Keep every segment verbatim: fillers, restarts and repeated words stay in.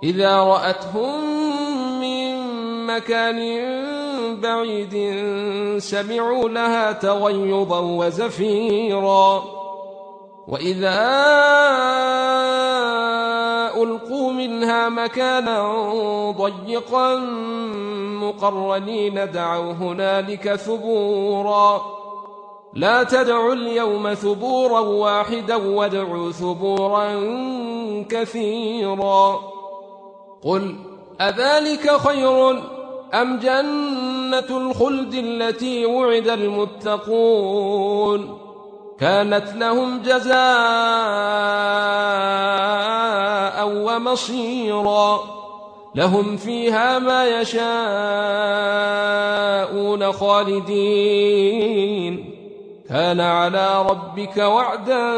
إذا رأتهم من مكان بعيد سمعوا لها تغيظا وزفيرا وإذا ألقوا منها مكانا ضيقا مقرنين دعوا هنالك ثبورا لا تدعوا اليوم ثبورا واحدا وادعوا ثبورا كثيرا قل أذلك خير أم جنة الخلد التي وعد المتقون كانت لهم جزاء ومصيرا لهم فيها ما يشاءون خالدين كان على ربك وعدا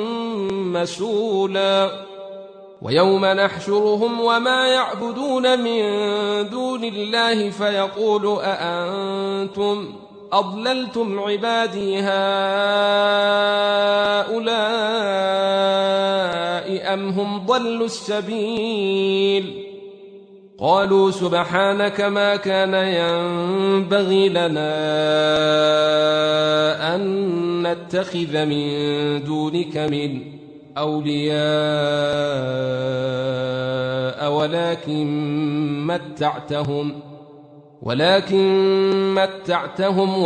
مسؤولا ويوم نحشرهم وما يعبدون من دون الله فيقول أأنتم أضللتم عبادي هؤلاء أم هم ضلوا السبيل قالوا سبحانك ما كان ينبغي لنا أن نتخذ من دونك من أولياء ولكن متعتهم ولكن متعتهم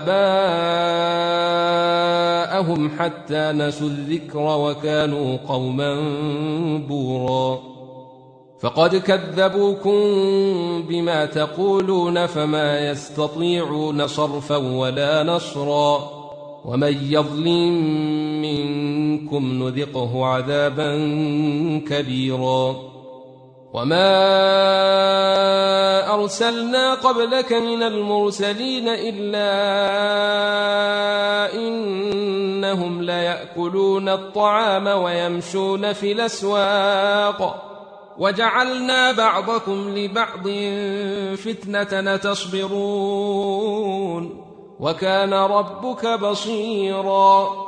وآباءهم حتى نسوا الذكر وكانوا قوما بورا فقد كذبوكم بما تقولون فما يستطيعون صرفا ولا نصرا ومن يظلم منكم نذقه عذابا كبيرا وما أرسلنا قبلك من المرسلين إلا إنهم ليأكلون الطعام ويمشون في الأسواق وجعلنا بعضكم لبعض فتنة تصبرون وكان ربك بصيرا